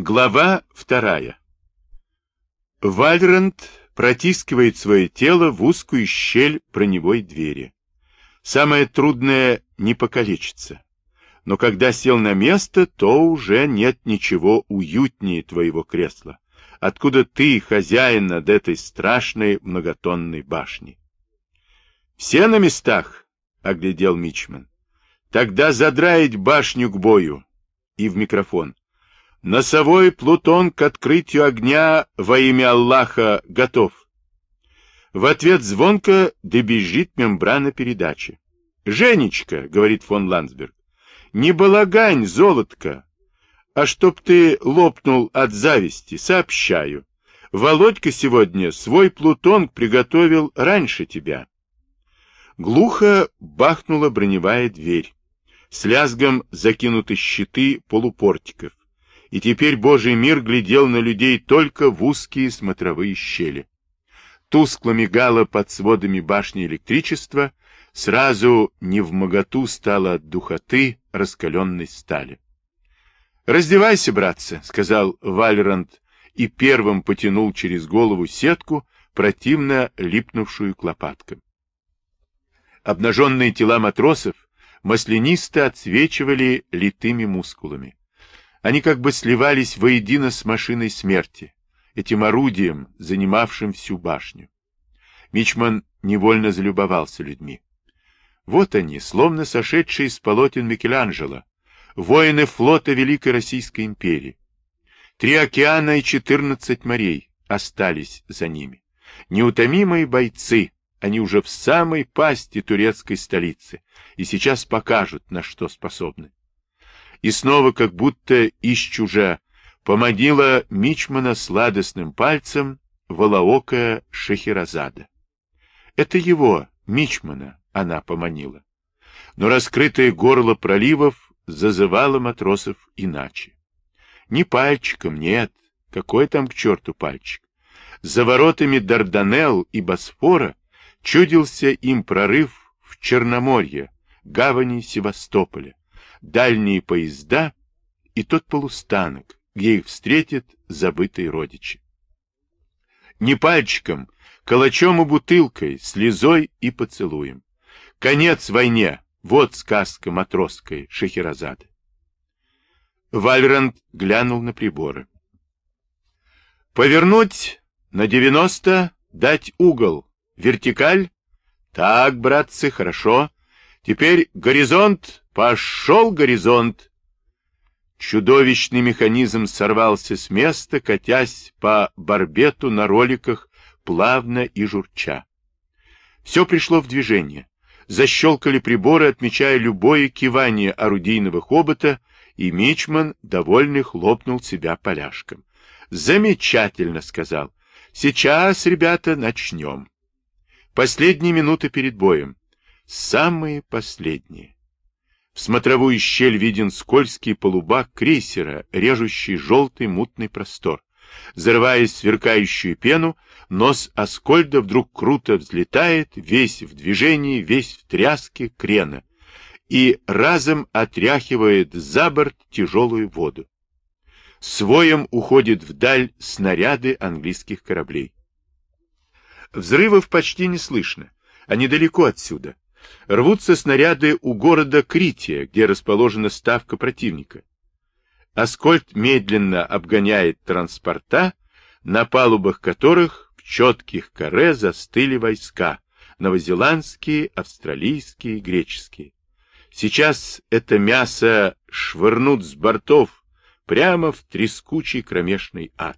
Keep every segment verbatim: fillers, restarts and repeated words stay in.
Глава вторая. Вальранд протискивает свое тело в узкую щель броневой двери. Самое трудное — не покалечиться. Но когда сел на место, то уже нет ничего уютнее твоего кресла, откуда ты хозяин над этой страшной многотонной башней. «Все на местах?» — оглядел мичман. «Тогда задраить башню к бою». И в микрофон. «Носовой Плутон к открытию огня во имя Аллаха готов». В ответ звонко добежит мембрана передачи. «Женечка», — говорит фон Ландсберг, — «не балагань, золотко, а чтоб ты лопнул от зависти, сообщаю. Володька сегодня свой Плутон приготовил раньше тебя». Глухо бахнула броневая дверь. С лязгом закинуты щиты полупортиков. И теперь Божий мир глядел на людей только в узкие смотровые щели. Тускло мигало под сводами башни электричество, сразу невмоготу стало от духоты раскаленной стали. «Раздевайся, братцы», — сказал Вальранд и первым потянул через голову сетку, противно липнувшую к лопаткам. Обнаженные тела матросов маслянисто отсвечивали литыми мускулами. Они как бы сливались воедино с машиной смерти, этим орудием, занимавшим всю башню. Мичман невольно залюбовался людьми. Вот они, словно сошедшие с полотен Микеланджело, воины флота Великой Российской империи. Три океана и четырнадцать морей остались за ними. Неутомимые бойцы, они уже в самой пасти турецкой столицы, и сейчас покажут, на что способны. И снова, как будто из чужа, поманила мичмана сладостным пальцем волоокая Шехерезада. Это его, мичмана, она поманила. Но раскрытое горло проливов зазывало матросов иначе. Не пальчиком, нет, какой там к черту пальчик. За воротами Дарданелл и Босфора чудился им прорыв в Черноморье, гавани Севастополя, дальние поезда и тот полустанок, где их встретят забытые родичи. Не пальчиком, калачом и бутылкой, слезой и поцелуем. Конец войне, вот сказка матросской Шехерезады. Вальранд глянул на приборы. Повернуть на девяносто, дать угол, вертикаль. Так, братцы, хорошо. Теперь горизонт, пошел горизонт. Чудовищный механизм сорвался с места, катясь по барбету на роликах, плавно и журча. Все пришло в движение. Защелкали приборы, отмечая любое кивание орудийного хобота, и мичман, довольный, хлопнул себя поляшком. «Замечательно», — сказал. «Сейчас, ребята, начнем». Последние минуты перед боем. Самые последние. В смотровую щель виден скользкий полубак крейсера, режущий желтый мутный простор. Зарываясь в сверкающую пену, нос Аскольда вдруг круто взлетает, весь в движении, весь в тряске крена, и разом отряхивает за борт тяжелую воду. С воем уходят вдаль снаряды английских кораблей. Взрывов почти не слышно, они далеко отсюда. Рвутся снаряды у города Крития, где расположена ставка противника. Аскольд медленно обгоняет транспорта, на палубах которых в четких каре застыли войска, новозеландские, австралийские, греческие. Сейчас это мясо швырнут с бортов прямо в трескучий кромешный ад.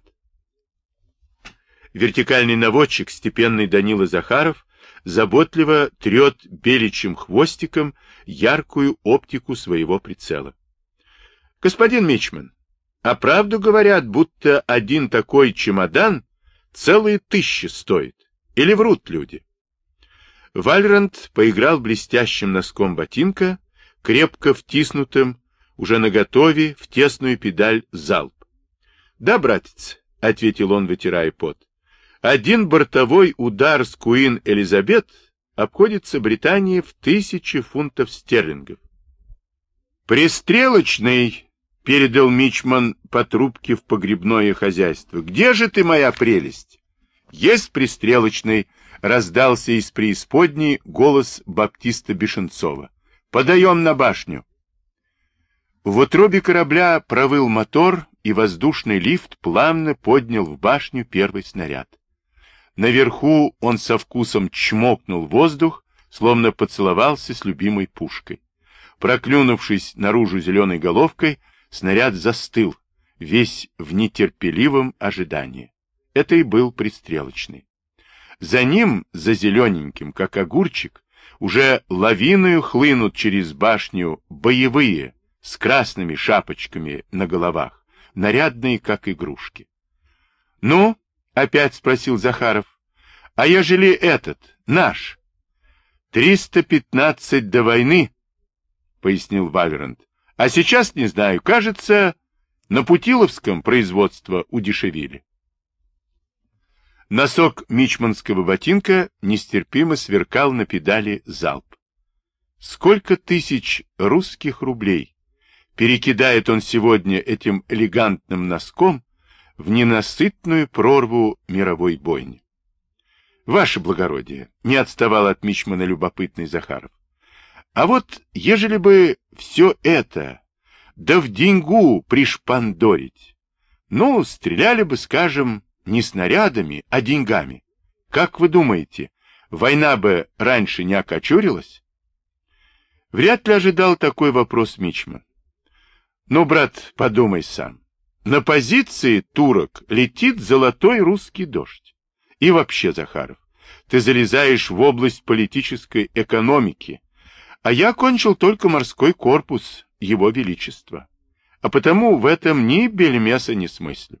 Вертикальный наводчик, степенный Данила Захаров, заботливо трет беличьим хвостиком яркую оптику своего прицела. «Господин мичман, а правду говорят, будто один такой чемодан целые тысячи стоит? Или врут люди?» Вальранд поиграл блестящим носком ботинка, крепко втиснутым, уже наготове, в тесную педаль залп. «Да, братец», — ответил он, вытирая пот, — «один бортовой удар с Куин Элизабет обходится Британии в тысячи фунтов стерлингов». «Пристрелочный!» передал мичман по трубке в погребное хозяйство. Где же ты, моя прелесть? Есть пристрелочный, раздался из преисподней голос баптиста Бешенцова. Подаем на башню. В утробе корабля провыл мотор, и воздушный лифт плавно поднял в башню первый снаряд. Наверху он со вкусом чмокнул воздух, словно поцеловался с любимой пушкой. Проклюнувшись наружу зеленой головкой, снаряд застыл, весь в нетерпеливом ожидании. Это и был пристрелочный. За ним, за зелененьким, как огурчик, уже лавиною хлынут через башню боевые, с красными шапочками на головах, нарядные, как игрушки. — Ну? — опять спросил Захаров. — А ежели этот, наш? — Триста пятнадцать до войны, — пояснил Вальрант. — А сейчас, не знаю, кажется, на Путиловском производство удешевили. Носок мичманского ботинка нестерпимо сверкал на педали залп. Сколько тысяч русских рублей перекидает он сегодня этим элегантным носком в ненасытную прорву мировой бойни. Ваше благородие, не отставал от мичмана любопытный Захаров. А вот ежели бы все это, да в деньгу пришпандорить, ну, стреляли бы, скажем, не снарядами, а деньгами. Как вы думаете, война бы раньше не окочурилась? Вряд ли ожидал такой вопрос мичман. Ну, брат, подумай сам. На позиции турок летит золотой русский дождь. И вообще, Захаров, ты залезаешь в область политической экономики, а я кончил только морской корпус Его Величества. А потому в этом ни бельмеса не смыслю.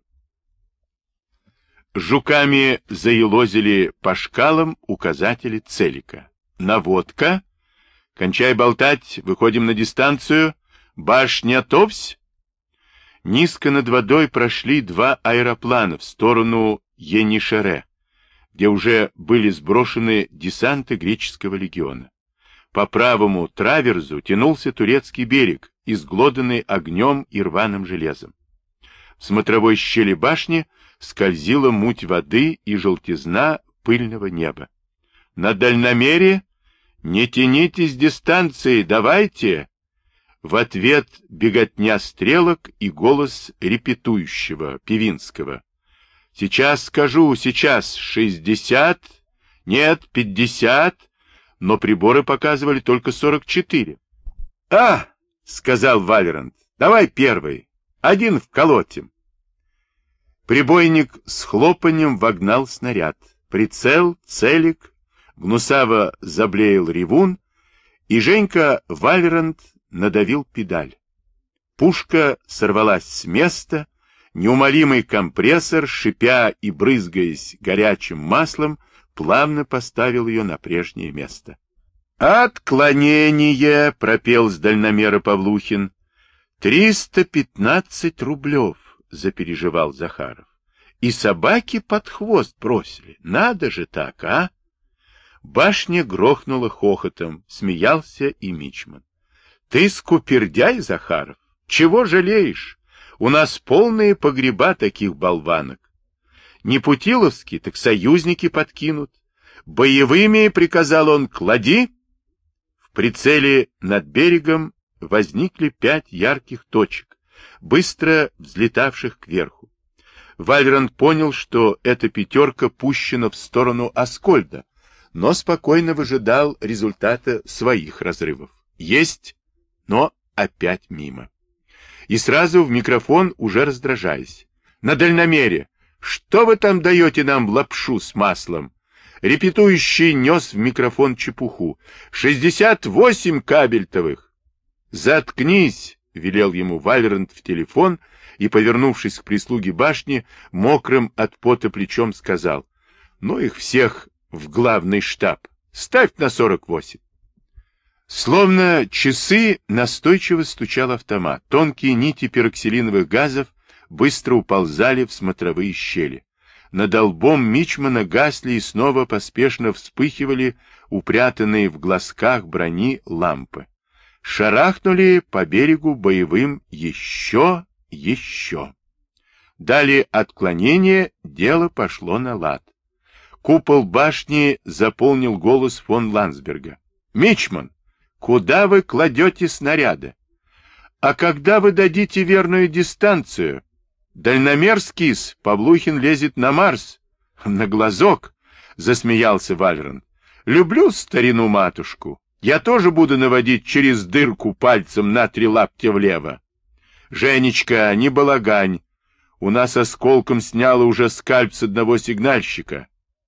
Жуками заелозили по шкалам указатели целика. Наводка. Кончай болтать, выходим на дистанцию. Башня Товсь. Низко над водой прошли два аэроплана в сторону Енишере, где уже были сброшены десанты греческого легиона. По правому траверзу тянулся турецкий берег, изглоданный огнем и рваным железом. В смотровой щели башни скользила муть воды и желтизна пыльного неба. На дальномере не тяните с дистанции, давайте! В ответ беготня стрелок и голос репетующего, Певинского. Сейчас скажу, сейчас шестьдесят, нет, пятьдесят, но приборы показывали только сорок четыре. А, сказал Вальрант, давай первый, один вколотим. Прибойник с хлопаньем вогнал снаряд. Прицел, целик, гнусаво заблеял ревун, и Женька Вальрант надавил педаль. Пушка сорвалась с места, неумолимый компрессор, шипя и брызгаясь горячим маслом, плавно поставил ее на прежнее место. «Отклонение!» — пропел с дальномера Павлухин. «Триста пятнадцать рублев!» — запереживал Захаров. «И собаки под хвост бросили. Надо же так, а?» Башня грохнула хохотом, смеялся и мичман. «Ты скупердяй, Захаров? Чего жалеешь? У нас полные погреба таких болванок. Не путиловские, так союзники подкинут. Боевыми, — приказал он, — клади». В прицеле над берегом возникли пять ярких точек, быстро взлетавших кверху. Вальрант понял, что эта пятерка пущена в сторону Аскольда, но спокойно выжидал результата своих разрывов. Есть, но опять мимо. И сразу в микрофон, уже раздражаясь. На дальномере. Что вы там даете нам лапшу с маслом? Репетующий нес в микрофон чепуху. Шестьдесят восемь кабельтовых. Заткнись, велел ему Вальрант в телефон и, повернувшись к прислуге башни, мокрым от пота плечом сказал: ну их всех в главный штаб. Ставь на сорок восемь. Словно часы настойчиво стучал автомат. Тонкие нити пероксилиновых газов быстро уползали в смотровые щели. Над лбом мичмана гасли и снова поспешно вспыхивали упрятанные в глазках брони лампы. шарахнули по берегу боевым еще, еще. Дали отклонение, дело пошло на лад. Купол башни заполнил голос фон Ландсберга. «Мичман, куда вы кладете снаряды? А когда вы дадите верную дистанцию? Дальномерский-с, Павлухин лезет на Марс». «На глазок», — засмеялся Вальранд. «Люблю старину матушку. Я тоже буду наводить через дырку пальцем на три лаптя влево. Женечка, не балагань. У нас осколком сняло уже скальп с одного сигнальщика».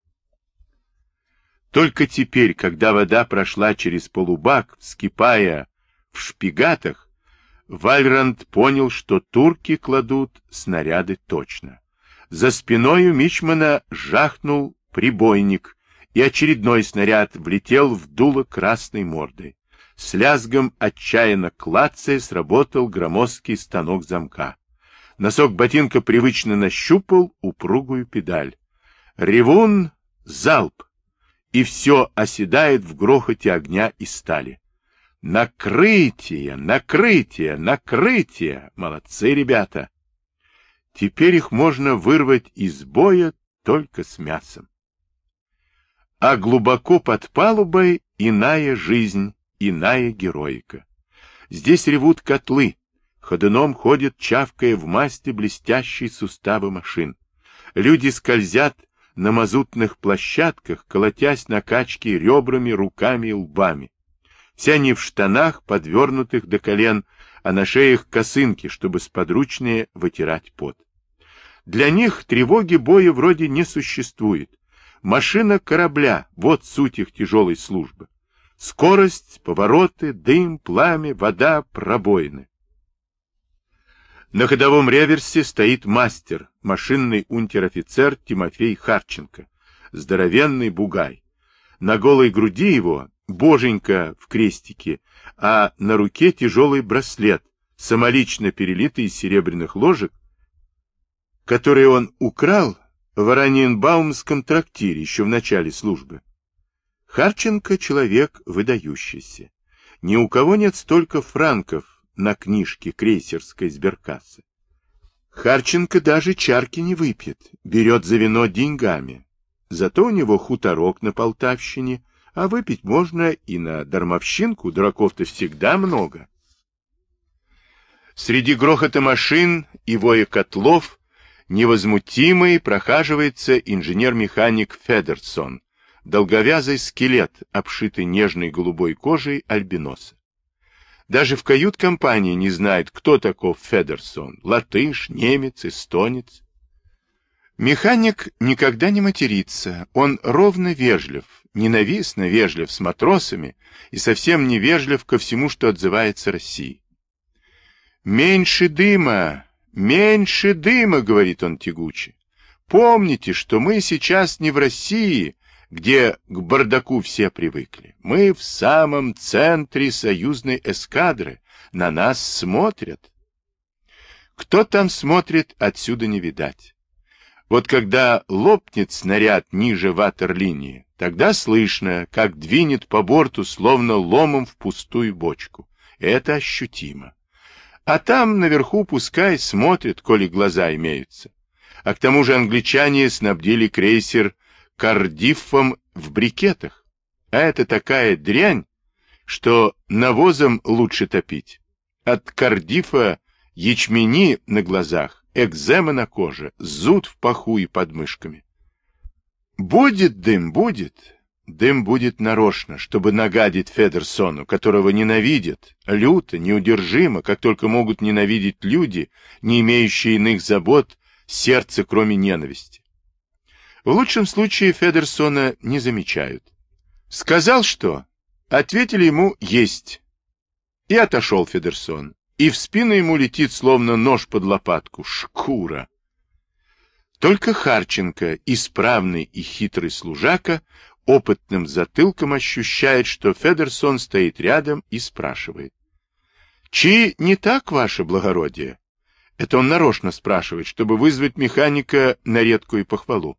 Только теперь, когда вода прошла через полубак, вскипая в шпигатах, Вальранд понял, что турки кладут снаряды точно. За спиной у мичмана жахнул прибойник, и очередной снаряд влетел в дуло красной мордой. С лязгом, отчаянно клацая, сработал громоздкий станок замка. Носок ботинка привычно нащупал упругую педаль. Ревун — залп, и все оседает в грохоте огня и стали. Накрытие, накрытие, накрытие! Молодцы ребята! Теперь их можно вырвать из боя только с мясом. А глубоко под палубой иная жизнь, иная героика. Здесь ревут котлы, ходуном ходят, чавкая в масти блестящие суставы машин. Люди скользят на мазутных площадках, колотясь на качке ребрами, руками и лбами. Все они в штанах, подвернутых до колен, а на шеях косынки, чтобы сподручнее вытирать пот. Для них тревоги боя вроде не существует. Машина корабля — вот суть их тяжелой службы. Скорость, повороты, дым, пламя, вода, пробоины. На ходовом реверсе стоит мастер, машинный унтер-офицер Тимофей Харченко, здоровенный бугай. На голой груди его боженька в крестике, а на руке тяжелый браслет, самолично перелитый из серебряных ложек, который он украл в Ораниенбаумском трактире еще в начале службы. Харченко человек выдающийся. Ни у кого нет столько франков на книжке крейсерской сберкассы. Харченко даже чарки не выпьет, берет за вино деньгами. Зато у него хуторок на Полтавщине, а выпить можно и на дармовщинку, дураков-то всегда много. Среди грохота машин и воя котлов невозмутимый прохаживается инженер-механик Федерсон, долговязый скелет, обшитый нежной голубой кожей альбиноса. Даже в кают-компании не знают, кто таков Федерсон, латыш, немец, эстонец. Механик никогда не матерится, он ровно вежлив, ненавистно вежлив с матросами и совсем не вежлив ко всему, что отзывается России. «Меньше дыма, меньше дыма», — говорит он тягуче. «Помните, что мы сейчас не в России, где к бардаку все привыкли. Мы в самом центре союзной эскадры, на нас смотрят». Кто там смотрит, отсюда не видать. Вот когда лопнет снаряд ниже ватерлинии, тогда слышно, как двинет по борту, словно ломом в пустую бочку. Это ощутимо. А там наверху пускай смотрят, коли глаза имеются. А к тому же англичане снабдили крейсер Кардиффом в брикетах. А это такая дрянь, что навозом лучше топить. От Кардиффа ячмени на глазах, экзема на коже, зуд в паху и под мышками. Будет дым, будет. Дым будет нарочно, чтобы нагадить Федерсону, которого ненавидят, люто, неудержимо, как только могут ненавидеть люди, не имеющие иных забот, сердца, кроме ненависти. В лучшем случае Федерсона не замечают. Сказал что? Ответили ему «есть». И отошел Федерсон. И в спину ему летит, словно нож под лопатку, шкура. Только Харченко, исправный и хитрый служака, опытным затылком ощущает, что Федерсон стоит рядом и спрашивает. «Чи не так, ваше благородие?» Это он нарочно спрашивает, чтобы вызвать механика на редкую похвалу.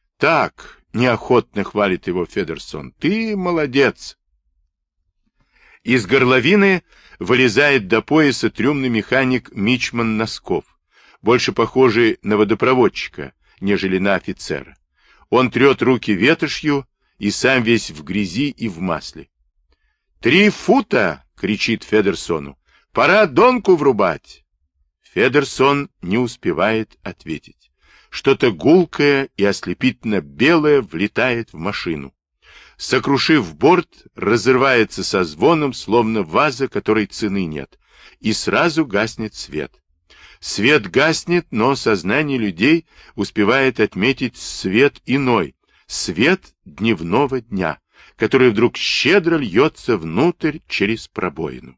«Так», — неохотно хвалит его Федерсон, — «ты молодец». Из горловины вылезает до пояса трюмный механик Мичман Носков, больше похожий на водопроводчика, нежели на офицера. Он трет руки ветошью и сам весь в грязи и в масле. «Три фута!» — кричит Федерсону. «Пора донку врубать!» Федерсон не успевает ответить. Что-то гулкое и ослепительно белое влетает в машину. Сокрушив борт, разрывается со звоном, словно ваза, которой цены нет, и сразу гаснет свет. Свет гаснет, но сознание людей успевает отметить свет иной, свет дневного дня, который вдруг щедро льется внутрь через пробоину.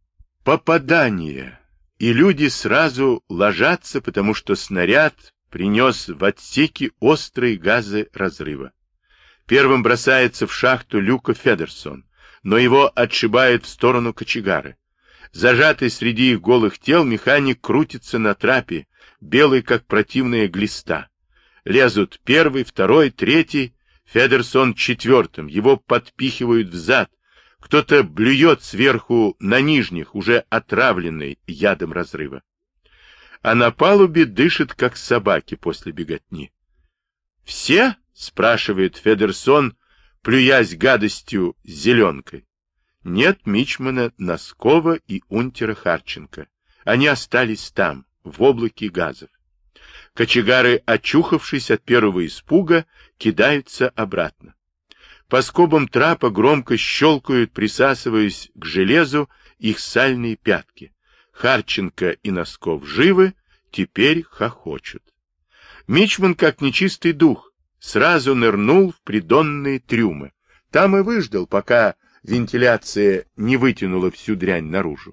Попадание! И люди сразу ложатся, потому что снаряд принес в отсеке острые газы разрыва. Первым бросается в шахту люка Федерсон, но его отшибает в сторону кочегары. Зажатый среди их голых тел, механик крутится на трапе, белый, как противная глиста. Лезут первый, второй, третий, Федерсон четвертым, его подпихивают взад. Кто-то блюет сверху на нижних, уже отравленный ядом разрыва. А на палубе дышит, как собаки после беготни. «Все?» — спрашивает Федерсон, плюясь гадостью зеленкой. Нет мичмана Носкова и унтера Харченко. Они остались там, в облаке газов. Кочегары, очухавшись от первого испуга, кидаются обратно. По скобам трапа громко щелкают, присасываясь к железу, их сальные пятки. Харченко и Носков живы, теперь хохочут. Мичман, как нечистый дух, сразу нырнул в придонные трюмы. Там и выждал, пока вентиляция не вытянула всю дрянь наружу.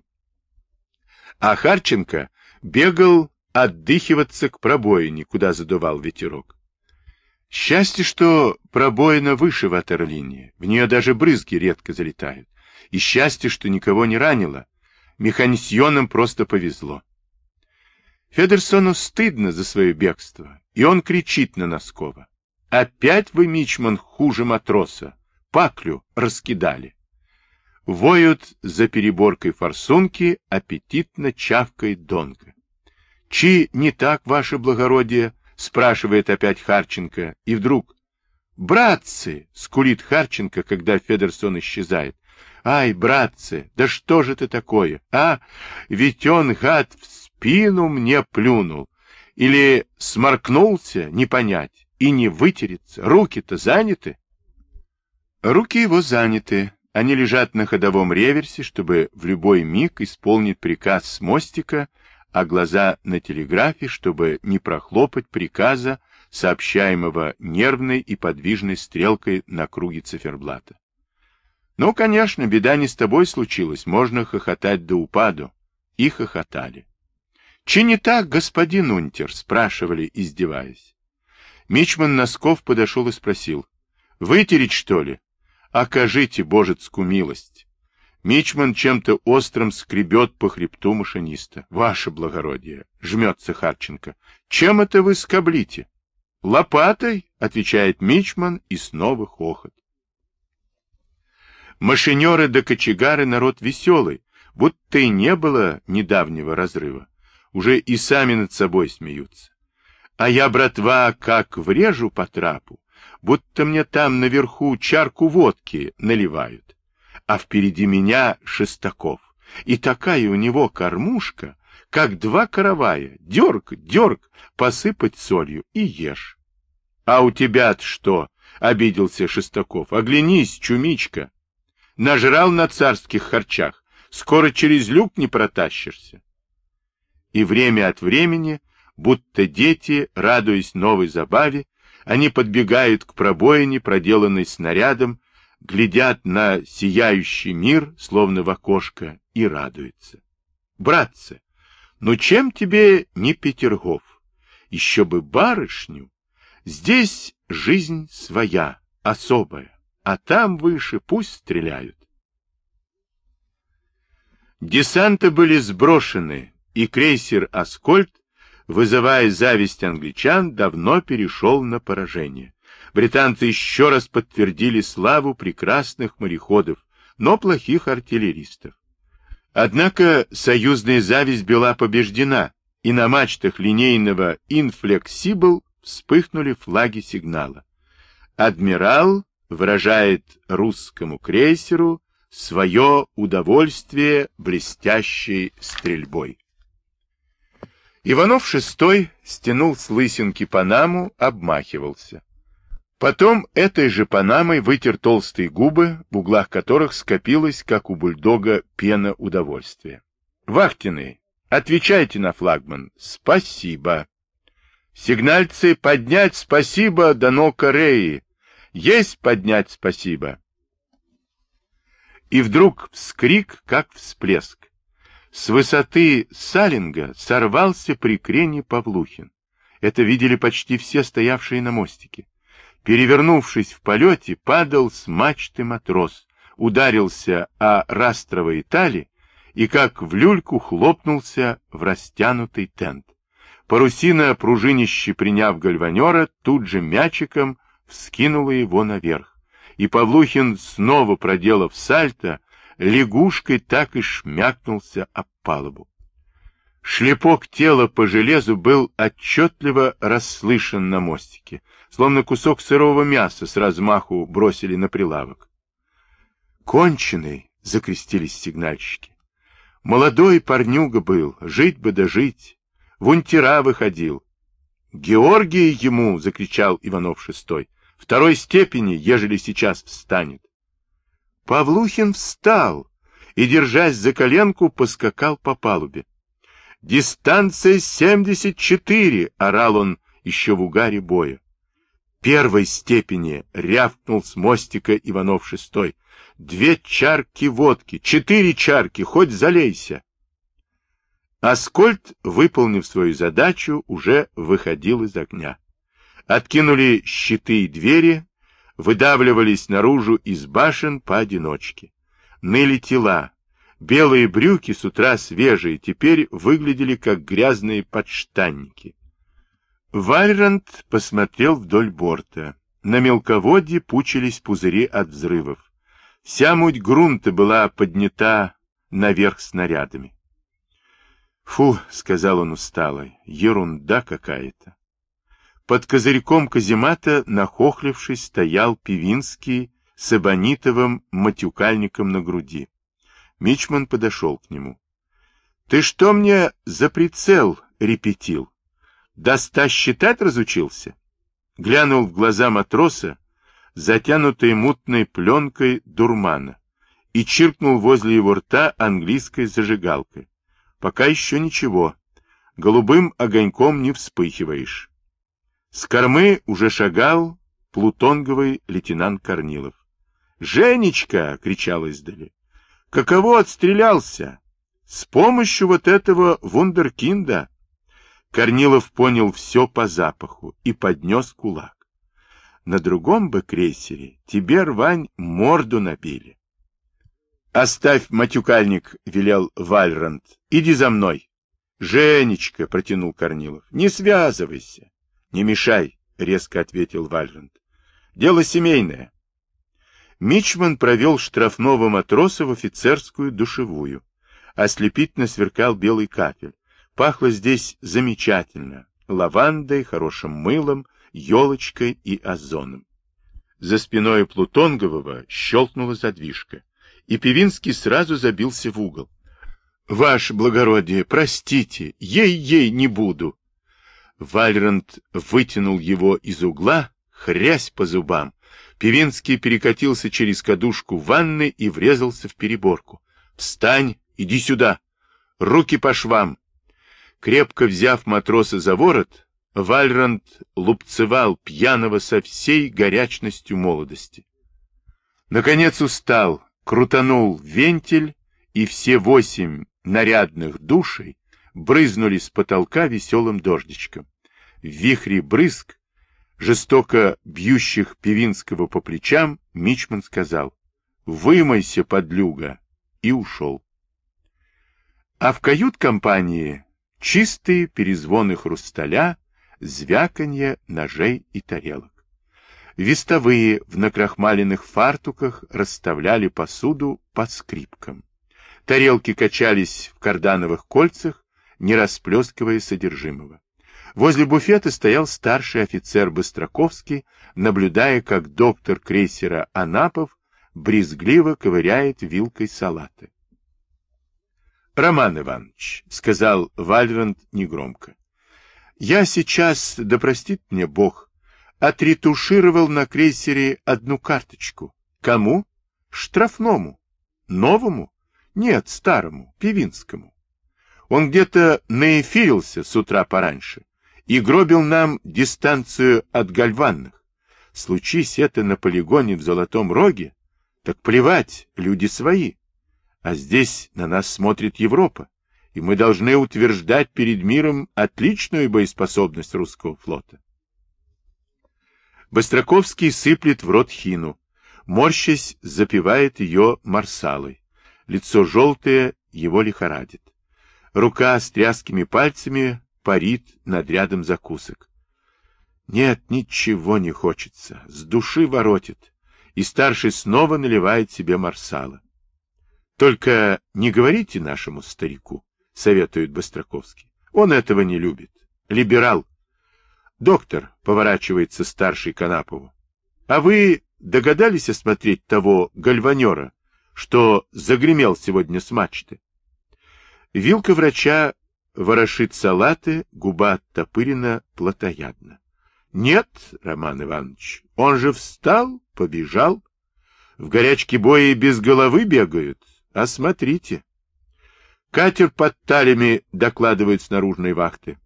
А Харченко бегал отдыхиваться к пробоине, куда задувал ветерок. Счастье, что пробоина выше ватерлинии, в нее даже брызги редко залетают. И счастье, что никого не ранило. Механисьонам просто повезло. Федерсону стыдно за свое бегство, и он кричит на Носкова. «Опять вы, мичман, хуже матроса! Паклю раскидали!» Воют за переборкой форсунки, аппетитно чавкает Донка. «Чи не так, ваше благородие?» — спрашивает опять Харченко, и вдруг «Братцы!» — скулит Харченко, когда Федерсон исчезает. «Ай, братцы, да что же это такое, а? Ведь он, гад, в спину мне плюнул. Или сморкнулся, не понять, и не вытереться. Руки-то заняты?» Руки его заняты. Они лежат на ходовом реверсе, чтобы в любой миг исполнить приказ с мостика, а глаза на телеграфе, чтобы не прохлопать приказа, сообщаемого нервной и подвижной стрелкой на круге циферблата. Ну, конечно, беда не с тобой случилась, можно хохотать до упаду. И хохотали. «Чи не так, господин унтер?» — спрашивали, издеваясь. Мичман Носков подошел и спросил. «Вытереть, что ли? Окажите божецкую милость». Мичман чем-то острым скребет по хребту машиниста. «Ваше благородие!» — жмется Харченко. «Чем это вы скоблите?» «Лопатой!» — отвечает Мичман, и снова хохот. Машинеры да кочегары народ веселый, будто и не было недавнего разрыва. Уже и сами над собой смеются. А я, братва, как врежу по трапу, будто мне там наверху чарку водки наливают. А впереди меня Шестаков, и такая у него кормушка, как два каравая, дерг, дерг, посыпать солью и ешь. — А у тебя-то что? — обиделся Шестаков. — Оглянись, чумичка. Нажрал на царских харчах, скоро через люк не протащишься. И время от времени, будто дети, радуясь новой забаве, они подбегают к пробоине, проделанной снарядом, глядят на сияющий мир, словно в окошко, и радуются. Братцы, ну чем тебе не Петергоф? Еще бы барышню. Здесь жизнь своя, особая, а там выше пусть стреляют. Десанты были сброшены, и крейсер «Аскольд», вызывая зависть англичан, давно перешел на поражение. Британцы еще раз подтвердили славу прекрасных мореходов, но плохих артиллеристов. Однако союзная зависть была побеждена, и на мачтах линейного «Инфлексибл» вспыхнули флаги сигнала. Адмирал выражает русскому крейсеру свое удовольствие блестящей стрельбой. Иванов шестой стянул с лысинки панаму, обмахивался. Потом этой же панамой вытер толстые губы, в углах которых скопилась, как у бульдога, пена удовольствия. Вахтенный, отвечайте на флагман. Спасибо. Сигнальцы, поднять спасибо, дано Кореи. Есть поднять спасибо. И вдруг вскрик, как всплеск. С высоты салинга сорвался при крене Павлухин. Это видели почти все стоявшие на мостике. Перевернувшись в полете, падал с мачты матрос, ударился о растровые тали и, как в люльку, хлопнулся в растянутый тент. Парусина, пружинище приняв гальванера, тут же мячиком вскинула его наверх, и Павлухин, снова проделав сальто, лягушкой так и шмякнулся об палубу. Шлепок тела по железу был отчетливо расслышан на мостике, словно кусок сырого мяса с размаху бросили на прилавок. «Конченый!» — закрестились сигнальщики. «Молодой парнюга был, жить бы да жить, в унтера выходил». «Георгий ему!» — закричал Иванов шестой. «Второй степени, ежели сейчас встанет». Павлухин встал и, держась за коленку, поскакал по палубе. «Дистанция семьдесят четыре!» — орал он еще в угаре боя. «Первой степени!» — рявкнул с мостика Иванов шестой. «Две чарки водки, четыре чарки, хоть залейся!» Аскольд, выполнив свою задачу, уже выходил из огня. Откинули щиты и двери, выдавливались наружу из башен поодиночке. Ныли тела. Белые брюки, с утра свежие, теперь выглядели как грязные подштанники. Вальрант посмотрел вдоль борта. На мелководье пучились пузыри от взрывов. Вся муть грунта была поднята наверх снарядами. «Фу», — сказал он устало, — «ерунда какая-то». Под козырьком каземата, нахохлившись, стоял Пивинский с эбонитовым матюкальником на груди. Мичман подошел к нему. — Ты что мне за прицел репетил? До ста считать разучился? Глянул в глаза матроса, затянутые мутной пленкой дурмана, и чиркнул возле его рта английской зажигалкой. Пока еще ничего, голубым огоньком не вспыхиваешь. С кормы уже шагал плутонговый лейтенант Корнилов. «Женечка!» — кричал издали. «Каково отстрелялся? С помощью вот этого вундеркинда!» Корнилов понял все по запаху и поднес кулак. «На другом бы крейсере тебе, рвань, морду набили!» «Оставь матюкальник!» — велел Вальрант. «Иди за мной!» «Женечка!» — протянул Корнилов. «Не связывайся!» «Не мешай!» — резко ответил Вальрант. «Дело семейное!» Мичман провел штрафного матроса в офицерскую душевую. Ослепительно сверкал белый кафель. Пахло здесь замечательно. Лавандой, хорошим мылом, елочкой и озоном. За спиной Плутонгового щелкнула задвижка, и Пивинский сразу забился в угол. — Ваше благородие, простите, ей-ей не буду. Вальрант вытянул его из угла, хрясь по зубам. Пивинский перекатился через кадушку ванны и врезался в переборку. — Встань, иди сюда! Руки по швам! Крепко взяв матроса за ворот, Вальрант лупцевал пьяного со всей горячностью молодости. Наконец устал, крутанул вентиль, и все восемь нарядных душей брызнули с потолка веселым дождичком. В вихре брызг, жестоко бьющих Пивинского по плечам, Мичман сказал: «Вымойся, подлюга!» и ушел. А в кают-компании чистые перезвоны хрусталя, звяканье ножей и тарелок. Вестовые в накрахмаленных фартуках расставляли посуду под скрипкам. Тарелки качались в кардановых кольцах, не расплескивая содержимого. Возле буфета стоял старший офицер Быстраковский, наблюдая, как доктор крейсера Анапов брезгливо ковыряет вилкой салаты. — Роман Иванович, — сказал Вальванд негромко, — я сейчас, да простит мне Бог, отретушировал на крейсере одну карточку. Кому? Штрафному. Новому? Нет, старому, Пивинскому. Он где-то наэфирился с утра пораньше и гробил нам дистанцию от гальванных. Случись это на полигоне в Золотом Роге, так плевать, люди свои. А здесь на нас смотрит Европа, и мы должны утверждать перед миром отличную боеспособность русского флота. Быстраковский сыплет в рот хину, морщась, запивает ее марсалой. Лицо желтое, его лихорадит. Рука с тряскими пальцами парит над рядом закусок. Нет, ничего не хочется, с души воротит, и старший снова наливает себе марсала. Только не говорите нашему старику, советует Быстраковский. Он этого не любит. Либерал. Доктор, поворачивается старший к Анапову. А вы догадались осмотреть того гальванера, что загремел сегодня с мачты? Вилка врача ворошит салаты, губа оттопырена плотоядно. Нет, Роман Иванович, он же встал, побежал. В горячке боя без головы бегают. Осмотрите. Катер под талями, докладывают с наружной вахты.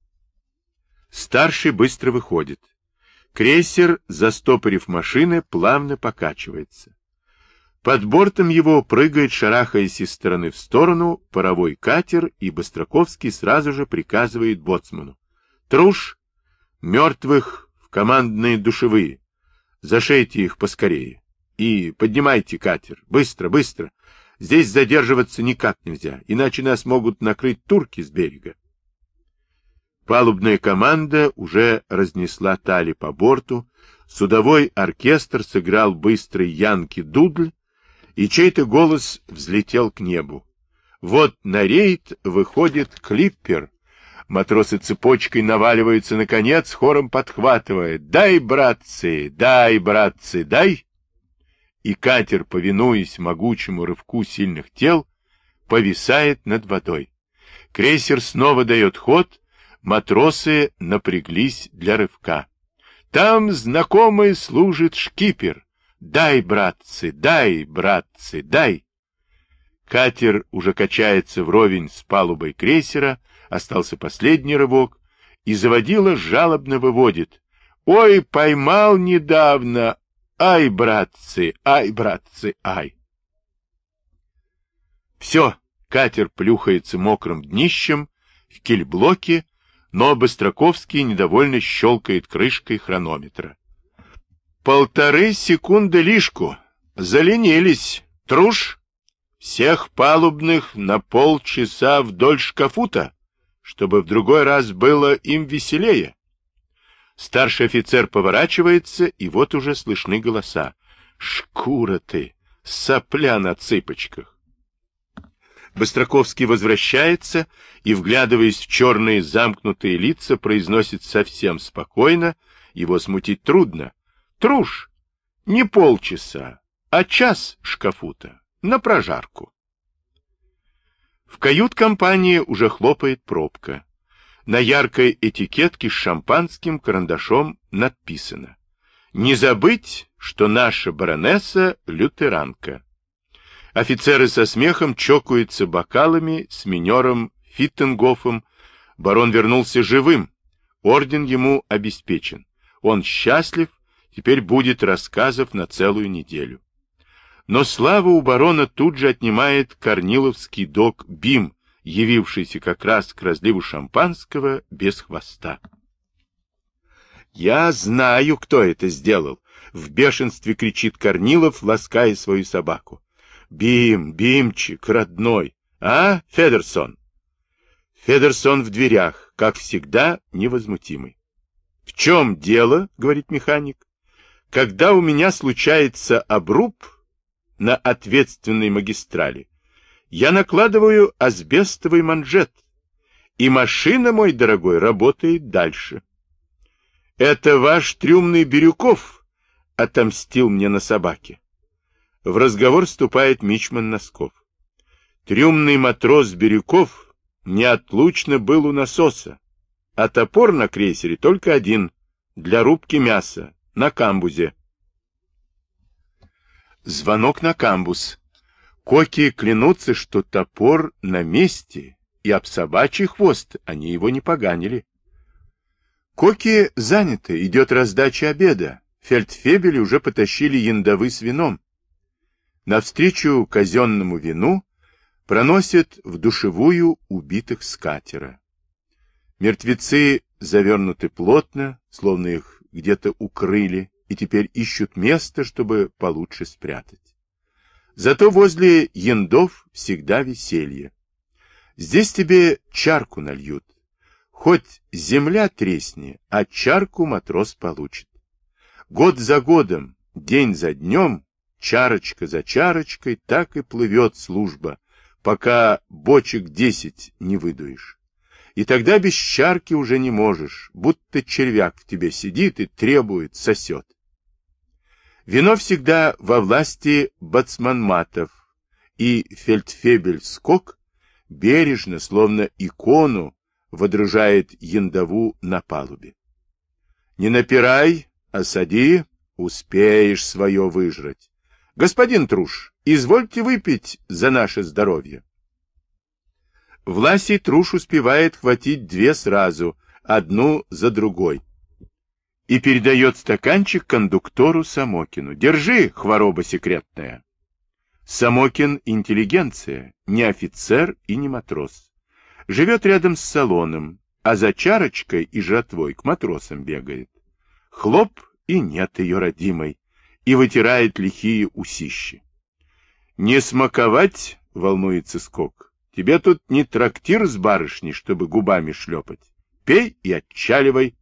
Старший быстро выходит. Крейсер, застопорив машины, плавно покачивается. Под бортом его прыгает, шарахаясь из стороны в сторону, паровой катер, и Быстраковский сразу же приказывает боцману. Труш, мертвых в командные душевые. Зашейте их поскорее. И поднимайте катер. Быстро, быстро. Здесь задерживаться никак нельзя, иначе нас могут накрыть турки с берега. Палубная команда уже разнесла тали по борту, судовой оркестр сыграл быстрый янки-дудль, и чей-то голос взлетел к небу. Вот на рейд выходит клиппер. Матросы цепочкой наваливаются на конец, хором подхватывая: «Дай, братцы, дай, братцы, дай!» И катер, повинуясь могучему рывку сильных тел, повисает над водой. Крейсер снова дает ход, матросы напряглись для рывка. Там знакомый служит шкипер. Дай, братцы, дай, братцы, дай. Катер уже качается вровень с палубой крейсера, остался последний рывок, и заводила жалобно выводит: «Ой, поймал недавно! Ай, братцы, ай, братцы, ай!» Все, катер плюхается мокрым днищем в кильблоке, но Быстраковский недовольно щелкает крышкой хронометра. Полторы секунды лишку. Заленились. Труш. Всех палубных на полчаса вдоль шкафута, чтобы в другой раз было им веселее. Старший офицер поворачивается, и вот уже слышны голоса. Шкура ты, сопля на цыпочках. Быстраковский возвращается и, вглядываясь в черные замкнутые лица, произносит совсем спокойно, его смутить трудно. Труш, не полчаса, а час шкафута, на прожарку. В кают-компании уже хлопает пробка. На яркой этикетке с шампанским карандашом надписано: «Не забыть, что наша баронесса лютеранка». Офицеры со смехом чокаются бокалами с минером Фиттенгофом. Барон вернулся живым, орден ему обеспечен. Он счастлив, теперь будет рассказов на целую неделю. Но славу у барона тут же отнимает корниловский док Бим, явившийся как раз к разливу шампанского без хвоста. «Я знаю, кто это сделал!» — в бешенстве кричит Корнилов, лаская свою собаку. «Бим, Бимчик, родной! А, Федерсон?» Федерсон в дверях, как всегда, невозмутимый. «В чем дело?» — говорит механик. когда у меня случается обруб на ответственной магистрали, я накладываю асбестовый манжет, и машина, мой дорогой, работает дальше. Это ваш трюмный Бирюков отомстил мне на собаке. В разговор вступает мичман Носков. Трюмный матрос Бирюков неотлучно был у насоса, а топор на крейсере только один, для рубки мяса, на камбузе. Звонок на камбуз. Коки клянутся, что топор на месте, и об собачий хвост они его не поганили. Коки заняты, идет раздача обеда. Фельдфебели уже потащили яндовы с вином. Навстречу казенному вину проносят в душевую убитых с катера. Мертвецы завернуты плотно, словно их где-то укрыли, и теперь ищут место, чтобы получше спрятать. Зато возле яндов всегда веселье. Здесь тебе чарку нальют. Хоть земля тресни, а чарку матрос получит. Год за годом, день за днем, чарочка за чарочкой так и плывет служба, пока бочек десять не выдуешь. И тогда без чарки уже не можешь, будто червяк в тебе сидит и требует, сосет. Вино всегда во власти бацманматов, и фельдфебель Скок бережно, словно икону, водружает яндову на палубе. Не напирай, осади, успеешь свое выжрать. Господин Труш, извольте выпить за наше здоровье. Власий Труш успевает хватить две сразу, одну за другой, и передает стаканчик кондуктору Самокину. Держи, хвороба секретная. Самокин — интеллигенция, не офицер и не матрос. Живет рядом с салоном, а за чарочкой и жратвой к матросам бегает. Хлоп, и нет ее родимой, и вытирает лихие усищи. Не смаковать, волнуется Скок. Тебе тут не трактир с барышней, чтобы губами шлепать. Пей и отчаливай.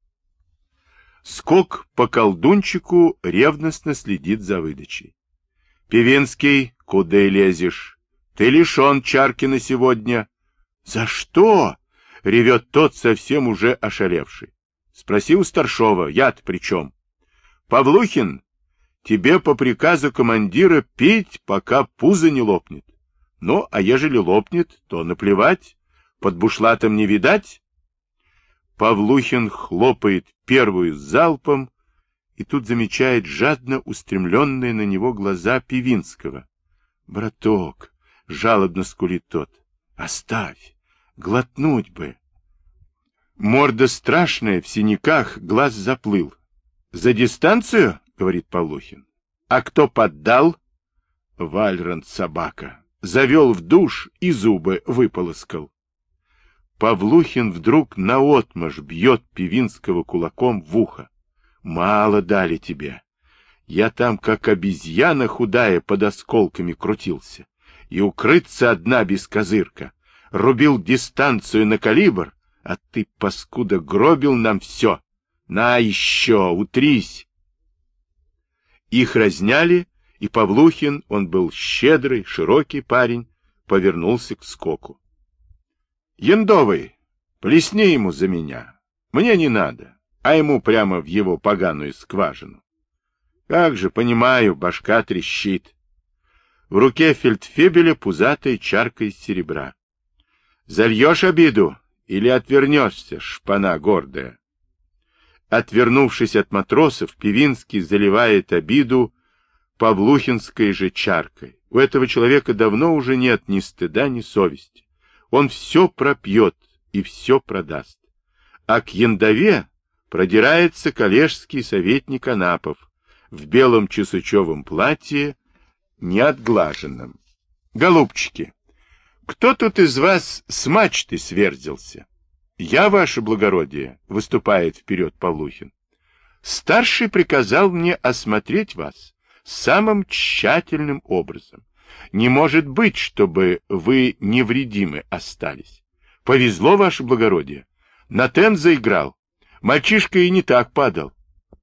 Скок по колдунчику ревностно следит за выдачей. Певенский, куда лезешь? Ты лишен чарки на сегодня. За что? Ревет тот, совсем уже ошалевший. Спроси у старшова, я-то при чем? Павлухин, тебе по приказу командира пить, пока пузо не лопнет. Ну, а ежели лопнет, то наплевать, под бушлатом не видать. Павлухин хлопает первую залпом, и тут замечает жадно устремленные на него глаза Певинского. «Браток!» — жалобно скулит тот. «Оставь! Глотнуть бы!» Морда страшная, в синяках, глаз заплыл. «За дистанцию?» — говорит Павлухин. «А кто поддал?» Вальрант собака. Завел в душ и зубы выполоскал. Павлухин вдруг наотмашь бьет Певинского кулаком в ухо. «Мало дали тебе. Я там, как обезьяна худая, под осколками крутился. И укрыться одна без козырка. Рубил дистанцию на калибр, а ты, паскуда, гробил нам все. На еще, утрись!» Их разняли, и Павлухин, он был щедрый, широкий парень, повернулся к Скоку. «Яндовый, плесни ему за меня. Мне не надо, а ему прямо в его поганую скважину. Как же, понимаю, башка трещит». В руке фельдфебеля пузатая чарка из серебра. «Зальешь обиду или отвернешься, шпана гордая?» Отвернувшись от матросов, Певинский заливает обиду павлухинской же чаркой. У этого человека давно уже нет ни стыда, ни совести. Он все пропьет и все продаст. А к яндове продирается коллежский советник Анапов в белом чесучевом платье, неотглаженном. «Голубчики, кто тут из вас с мачты сверзился?» «Я, ваше благородие», — выступает вперед Павлухин. «Старший приказал мне осмотреть вас самым тщательным образом. Не может быть, чтобы вы невредимы остались. Повезло, ваше благородие. На тен заиграл. Мальчишка и не так падал».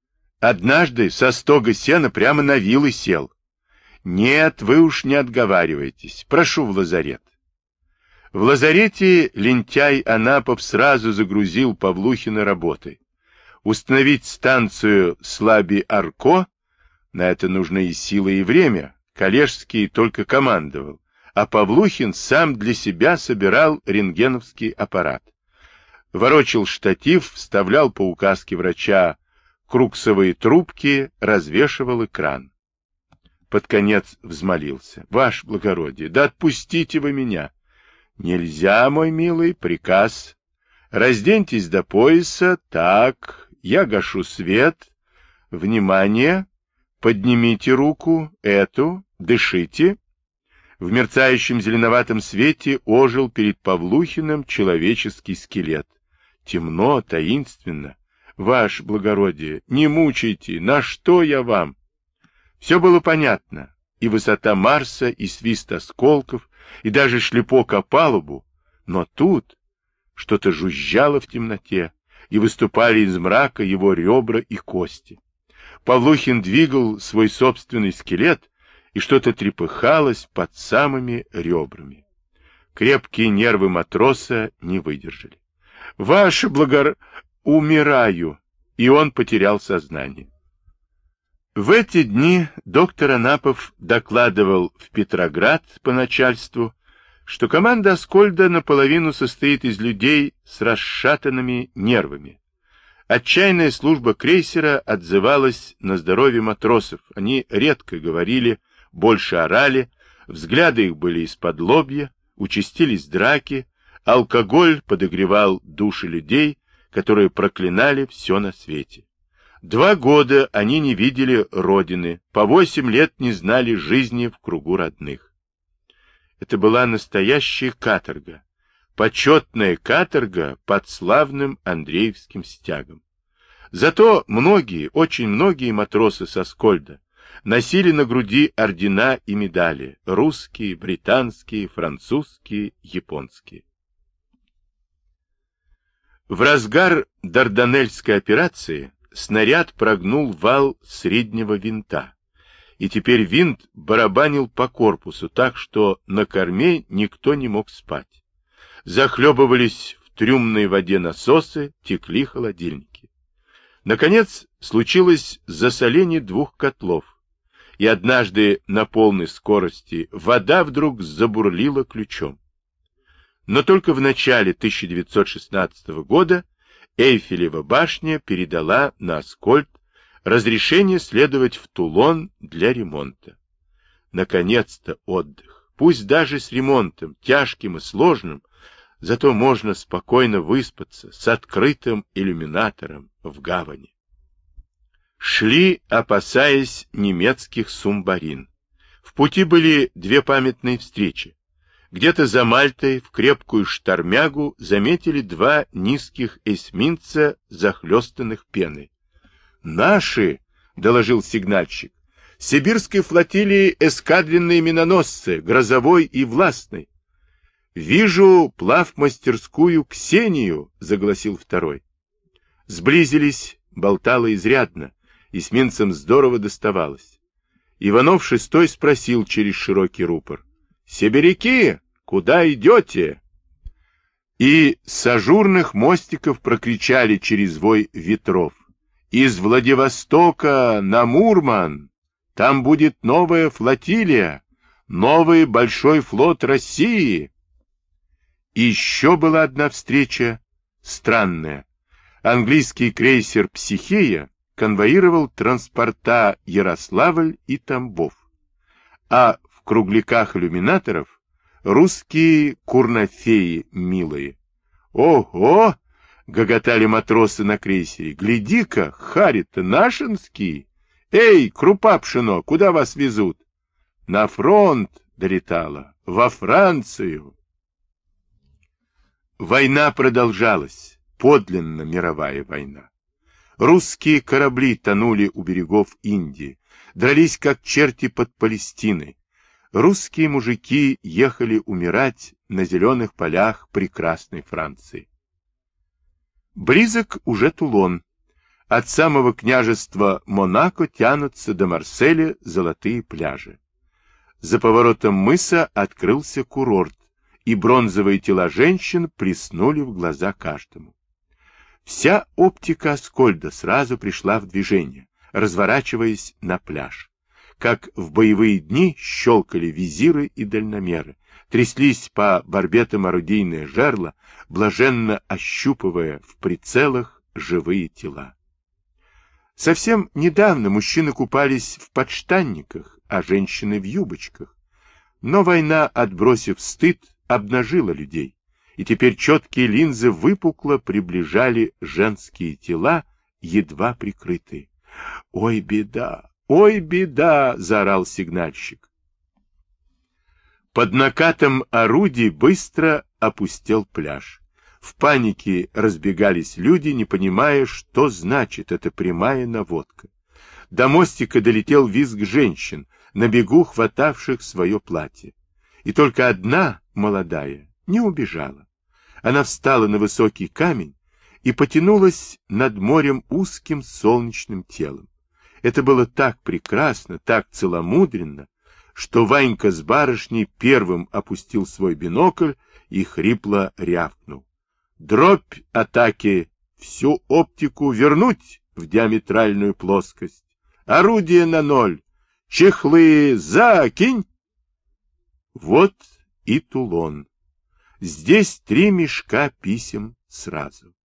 Однажды со стога сена прямо на вилы сел. Нет, вы уж не отговаривайтесь. Прошу в лазарет. В лазарете лентяй Анапов сразу загрузил Павлухина работой. Установить станцию Слаби-Арко, на это нужно и сила, и время, Коллежский только командовал, а Павлухин сам для себя собирал рентгеновский аппарат. Ворочил штатив, вставлял по указке врача круксовые трубки, развешивал экран. Под конец взмолился. Ваше благородие, да отпустите вы меня. Нельзя, мой милый, приказ. Разденьтесь до пояса, так, я гашу свет. Внимание, поднимите руку, эту, дышите. В мерцающем зеленоватом свете ожил перед Павлухиным человеческий скелет. Темно, таинственно. Ваше благородие, не мучайте, на что я вам? Все было понятно, и высота Марса, и свист осколков, и даже шлепок о палубу, но тут что-то жужжало в темноте, и выступали из мрака его ребра и кости. Павлухин двигал свой собственный скелет, и что-то трепыхалось под самыми ребрами. Крепкие нервы матроса не выдержали. «Ваше благор... умираю!» И он потерял сознание. В эти дни доктор Анапов докладывал в Петроград по начальству, что команда Аскольда наполовину состоит из людей с расшатанными нервами. Отчаянная служба крейсера отзывалась на здоровье матросов. Они редко говорили, больше орали, взгляды их были из-под лобья, участились драки, алкоголь подогревал души людей, которые проклинали все на свете. Два года они не видели родины, по восемь лет не знали жизни в кругу родных. Это была настоящая каторга, почетная каторга под славным Андреевским стягом. Зато многие, очень многие матросы с Аскольда носили на груди ордена и медали, русские, британские, французские, японские. В разгар Дарданельской операции снаряд прогнул вал среднего винта, и теперь винт барабанил по корпусу так, что на корме никто не мог спать. Захлебывались в трюмной воде насосы, текли холодильники. Наконец случилось засоление двух котлов, и однажды на полной скорости вода вдруг забурлила ключом. Но только в начале тысяча девятьсот шестнадцатого года Эйфелева башня передала на Аскольд разрешение следовать в Тулон для ремонта. Наконец-то отдых, пусть даже с ремонтом, тяжким и сложным, зато можно спокойно выспаться с открытым иллюминатором в гавани. Шли, опасаясь немецких субмарин. В пути были две памятные встречи. Где-то за Мальтой в крепкую штормягу заметили два низких эсминца, захлестанных пеной. «Наши!» — доложил сигнальщик. «Сибирской флотилии эскадренные миноносцы, Грозовой и Властный». «Вижу плавмастерскую Ксению», — загласил второй. Сблизились, болтало изрядно, эсминцам здорово доставалось. Иванов шестой спросил через широкий рупор: «Сибиряки, куда идете?» И с ажурных мостиков прокричали через вой ветров: «Из Владивостока на Мурман! Там будет новая флотилия, новый большой флот России!» И еще была одна встреча странная. Английский крейсер «Психея» конвоировал транспорта «Ярославль» и «Тамбов», а в кругляках иллюминаторов русские курнофеи милые. «Ого!» — гоготали матросы на крейсере. «Гляди-ка, Харри-то нашинский! Эй, крупа пшено, куда вас везут?» «На фронт!» — долетала. «Во Францию!» Война продолжалась, подлинно мировая война. Русские корабли тонули у берегов Индии, дрались как черти под Палестиной. Русские мужики ехали умирать на зеленых полях прекрасной Франции. Близок уже Тулон. От самого княжества Монако тянутся до Марселя золотые пляжи. За поворотом мыса открылся курорт, и бронзовые тела женщин плеснули в глаза каждому. Вся оптика Аскольда сразу пришла в движение, разворачиваясь на пляж. Как в боевые дни щелкали визиры и дальномеры, тряслись по барбетам орудийные жерла, блаженно ощупывая в прицелах живые тела. Совсем недавно мужчины купались в подштанниках, а женщины в юбочках. Но война, отбросив стыд, обнажила людей, и теперь четкие линзы выпукло приближали женские тела, едва прикрытые. «Ой, беда! Ой, беда!» — заорал сигнальщик. Под накатом орудий быстро опустел пляж. В панике разбегались люди, не понимая, что значит эта прямая наводка. До мостика долетел визг женщин, на бегу хватавших свое платье. И только одна, молодая, не убежала. Она встала на высокий камень и потянулась над морем узким солнечным телом. Это было так прекрасно, так целомудренно, что Ванька с барышней первым опустил свой бинокль и хрипло рявкнул: «Дробь атаки! Всю оптику вернуть в диаметральную плоскость! Орудие на ноль! Чехлы закинь!» Вот и Тулон. Здесь три мешка писем сразу.